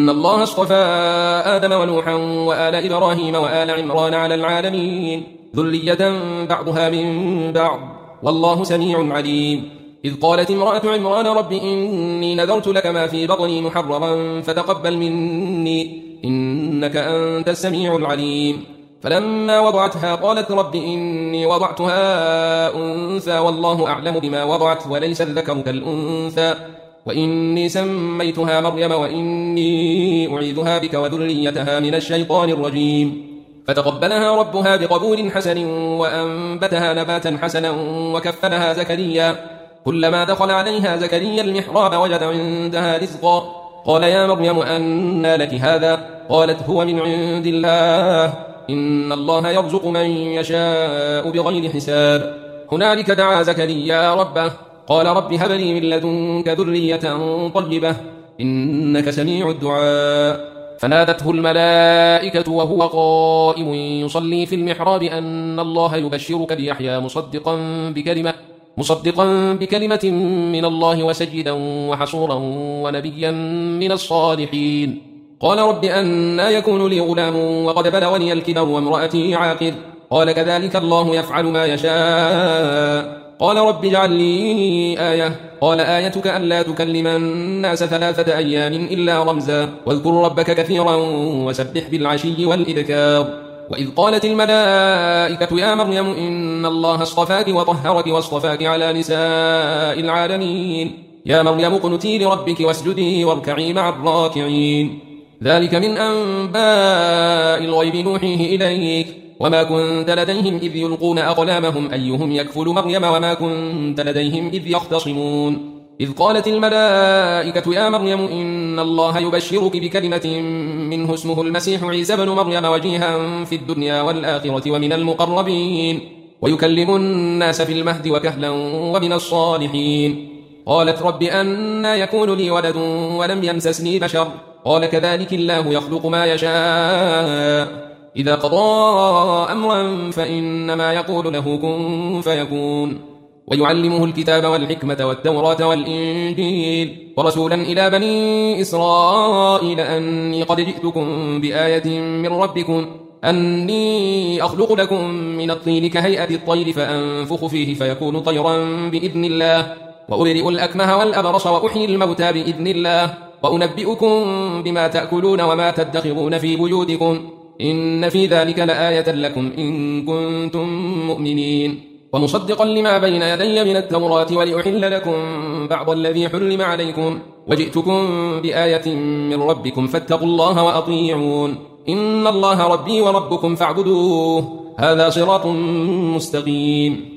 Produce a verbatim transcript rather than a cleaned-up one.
إن الله اصطفى آدم ونوحا وآل إبراهيم وآل عمران على العالمين ذرية بعضها من بعض والله سميع عليم. إذ قالت امرأة عمران رب إني نذرت لك ما في بطني محررا فتقبل مني إنك أنت السميع العليم. فلما وضعتها قالت رب إني وضعتها أنثى والله أعلم بما وضعت وليس الذكر كالأنثى وإني سميتها مريم وإني أعيذها بك وذريتها من الشيطان الرجيم. فتقبلها ربها بقبول حسن وأنبتها نباتا حسنا وكفلها زكريا. كلما دخل عليها زكريا المحراب وجد عندها رزقا قال يا مريم أنى لك هذا قالت هو من عند الله إن الله يرزق من يشاء بغير حساب. هنالك دعا زكريا ربه قال رب هب لي من لدنك ذرية طيبة إنك سميع الدعاء. فنادته الملائكة وهو قائم يصلي في المحراب أن الله يبشرك بيحيى مصدقا بكلمة مصدقا بكلمة من الله وسيدا وحصورا ونبيا من الصالحين. قال رب أنى يكون لي غلام وقد بلغني الكبر وامرأتي عاقر قال كذلك الله يفعل ما يشاء. قال رب اجعل لي آية قال آيتك ألا تكلم الناس ثلاثة أيام إلا رمزا واذكر ربك كثيرا وسبح بالعشي والإذكار. وإذ قالت الملائكة يا مريم إن الله اصطفاك وطهرك واصطفاك على نساء العالمين يا مريم اقنتي لربك واسجدي واركعي مع الراكعين. ذلك من أنباء الغيب نوحيه إليك وما كنت لديهم إذ يلقون أقلامهم أيهم يكفل مريم وما كنت لديهم إذ يختصمون. إذ قالت الملائكة يا مريم إن الله يبشرك بكلمة منه اسمه المسيح عيسى بن مريم وجيها في الدنيا والآخرة ومن المقربين ويكلم الناس في المهد وكهلا ومن الصالحين. قالت رب أنى يكون لي ولد ولم يمسسني بشر قال كذلك الله يخلق ما يشاء إذا قضى أمرا فإنما يقول له كن فيكون. ويعلمه الكتاب والحكمة والتوراة والإنجيل ورسولا إلى بني إسرائيل أني قد جئتكم بآية من ربكم أني أخلق لكم من الطين كهيئة الطير فأنفخ فيه فيكون طيرا بإذن الله وأبرئ الأكمه والأبرص وأحيي الموتى بإذن الله وأنبئكم بما تأكلون وما تدخرون في بيوتكم إن في ذلك لآية لكم إن كنتم مؤمنين. ومصدقا لما بين يدي من التوراة ولأحل لكم بعض الذي حرم عليكم وجئتكم بآية من ربكم فاتقوا الله وأطيعون إن الله ربي وربكم فاعبدوه هذا صراط مستقيم.